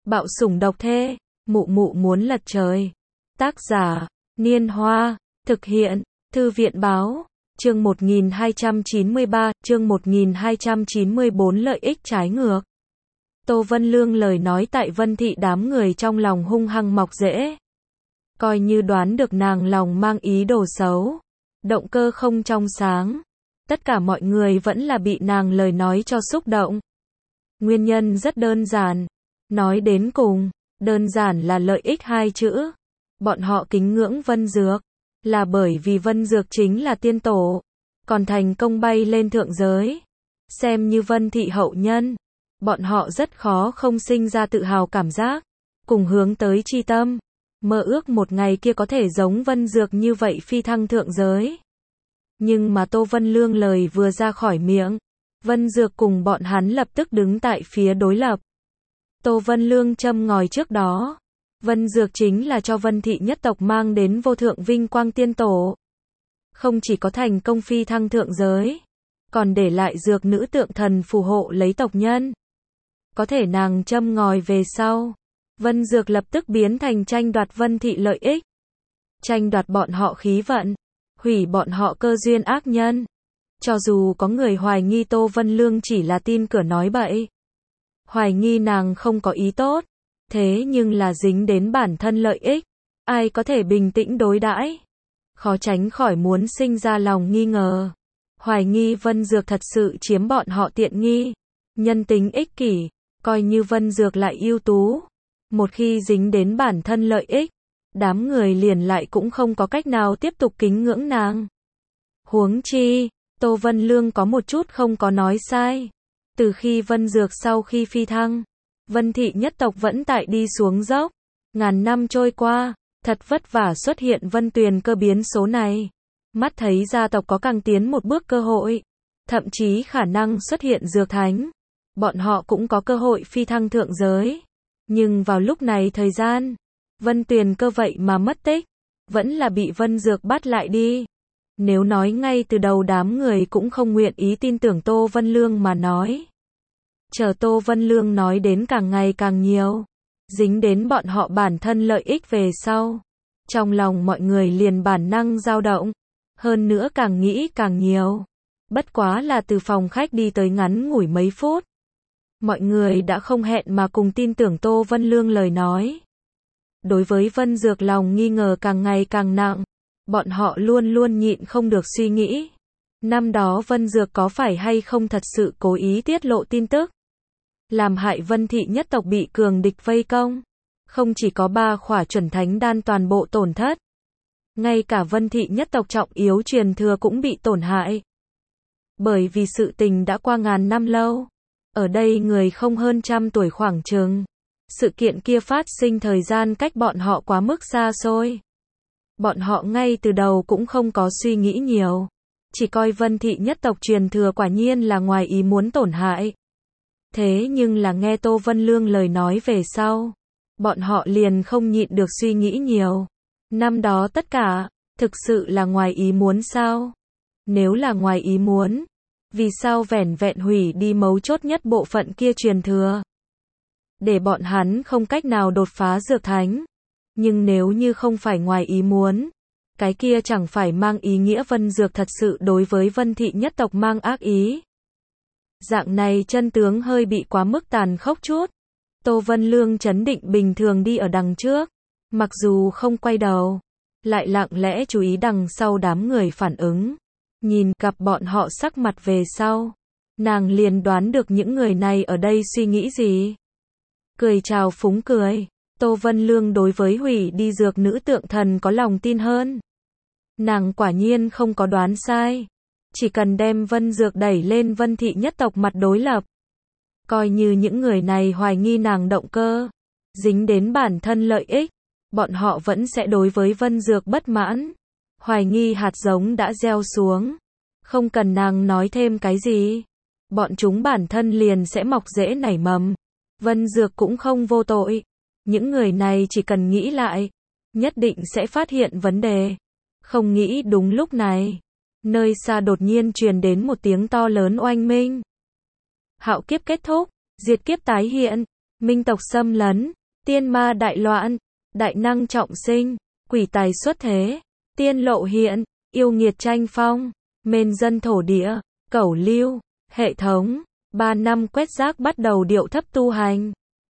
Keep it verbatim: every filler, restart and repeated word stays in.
Bạo sủng độc thê, mụ mụ muốn lật trời. Tác giả, Niên Hoa, thực hiện, Thư viện Báo, chương một nghìn hai trăm chín mươi ba, chương một nghìn hai trăm chín mươi bốn lợi ích trái ngược. Tô Vân Lương lời nói tại Vân Thị đám người trong lòng hung hăng mọc rễ. Coi như đoán được nàng lòng mang ý đồ xấu, động cơ không trong sáng. Tất cả mọi người vẫn là bị nàng lời nói cho xúc động. Nguyên nhân rất đơn giản. Nói đến cùng, đơn giản là lợi ích hai chữ. Bọn họ kính ngưỡng Vân Dược, là bởi vì Vân Dược chính là tiên tổ, còn thành công bay lên thượng giới. Xem như Vân Thị hậu nhân, bọn họ rất khó không sinh ra tự hào cảm giác, cùng hướng tới chi tâm, mơ ước một ngày kia có thể giống Vân Dược như vậy phi thăng thượng giới. Nhưng mà Tô Vân Lương lời vừa ra khỏi miệng, Vân Dược cùng bọn hắn lập tức đứng tại phía đối lập. Tô Vân Lương châm ngòi trước đó, Vân Dược chính là cho Vân Thị nhất tộc mang đến vô thượng vinh quang tiên tổ. Không chỉ có thành công phi thăng thượng giới, còn để lại dược nữ tượng thần phù hộ lấy tộc nhân. Có thể nàng châm ngòi về sau, Vân Dược lập tức biến thành tranh đoạt Vân Thị lợi ích, tranh đoạt bọn họ khí vận, hủy bọn họ cơ duyên ác nhân. Cho dù có người hoài nghi Tô Vân Lương chỉ là tin cửa nói bậy, hoài nghi nàng không có ý tốt, thế nhưng là dính đến bản thân lợi ích, ai có thể bình tĩnh đối đãi, khó tránh khỏi muốn sinh ra lòng nghi ngờ, hoài nghi Vân Dược thật sự chiếm bọn họ tiện nghi. Nhân tính ích kỷ, coi như Vân Dược lại ưu tú, một khi dính đến bản thân lợi ích, đám người liền lại cũng không có cách nào tiếp tục kính ngưỡng nàng. Huống chi, Tô Vân Lương có một chút không có nói sai. Từ khi Vân Dược sau khi phi thăng, Vân Thị nhất tộc vẫn tại đi xuống dốc. Ngàn năm trôi qua, thật vất vả xuất hiện Vân Tuyền cơ biến số này. Mắt thấy gia tộc có càng tiến một bước cơ hội, thậm chí khả năng xuất hiện Dược Thánh. Bọn họ cũng có cơ hội phi thăng thượng giới. Nhưng vào lúc này thời gian, Vân Tuyền cơ vậy mà mất tích, vẫn là bị Vân Dược bắt lại đi. Nếu nói ngay từ đầu đám người cũng không nguyện ý tin tưởng Tô Vân Lương mà nói. Chờ Tô Vân Lương nói đến càng ngày càng nhiều, dính đến bọn họ bản thân lợi ích về sau. Trong lòng mọi người liền bản năng dao động, hơn nữa càng nghĩ càng nhiều. Bất quá là từ phòng khách đi tới ngắn ngủi mấy phút. Mọi người đã không hẹn mà cùng tin tưởng Tô Vân Lương lời nói. Đối với Vân Dược lòng nghi ngờ càng ngày càng nặng. Bọn họ luôn luôn nhịn không được suy nghĩ. Năm đó Vân Dược có phải hay không thật sự cố ý tiết lộ tin tức, làm hại Vân Thị nhất tộc bị cường địch vây công. Không chỉ có ba khỏa chuẩn thánh đan toàn bộ tổn thất, ngay cả Vân Thị nhất tộc trọng yếu truyền thừa cũng bị tổn hại. Bởi vì sự tình đã qua ngàn năm lâu. Ở đây người không hơn trăm tuổi khoảng chừng. Sự kiện kia phát sinh thời gian cách bọn họ quá mức xa xôi. Bọn họ ngay từ đầu cũng không có suy nghĩ nhiều. Chỉ coi Vân Thị nhất tộc truyền thừa quả nhiên là ngoài ý muốn tổn hại. Thế nhưng là nghe Tô Vân Lương lời nói về sau, bọn họ liền không nhịn được suy nghĩ nhiều. Năm đó tất cả, thực sự là ngoài ý muốn sao? Nếu là ngoài ý muốn, vì sao vẻn vẹn hủy đi mấu chốt nhất bộ phận kia truyền thừa? Để bọn hắn không cách nào đột phá Dược Thánh. Nhưng nếu như không phải ngoài ý muốn, cái kia chẳng phải mang ý nghĩa Vân Dược thật sự đối với Vân Thị nhất tộc mang ác ý. Dạng này chân tướng hơi bị quá mức tàn khốc chút. Tô Vân Lương trấn định bình thường đi ở đằng trước, mặc dù không quay đầu, lại lặng lẽ chú ý đằng sau đám người phản ứng. Nhìn gặp bọn họ sắc mặt về sau, nàng liền đoán được những người này ở đây suy nghĩ gì. Cười chào phúng cười. Tô Vân Lương đối với hủy đi dược nữ tượng thần có lòng tin hơn. Nàng quả nhiên không có đoán sai. Chỉ cần đem Vân Dược đẩy lên Vân Thị nhất tộc mặt đối lập. Coi như những người này hoài nghi nàng động cơ, dính đến bản thân lợi ích, bọn họ vẫn sẽ đối với Vân Dược bất mãn. Hoài nghi hạt giống đã gieo xuống. Không cần nàng nói thêm cái gì. Bọn chúng bản thân liền sẽ mọc rễ nảy mầm. Vân Dược cũng không vô tội. Những người này chỉ cần nghĩ lại, nhất định sẽ phát hiện vấn đề. Không nghĩ đúng lúc này, nơi xa đột nhiên truyền đến một tiếng to lớn oanh minh. Hạo kiếp kết thúc, diệt kiếp tái hiện, minh tộc xâm lấn, tiên ma đại loạn, đại năng trọng sinh, quỷ tài xuất thế, tiên lộ hiện, yêu nghiệt tranh phong, mên dân thổ địa, cẩu lưu, hệ thống, ba năm quét rác bắt đầu điệu thấp tu hành.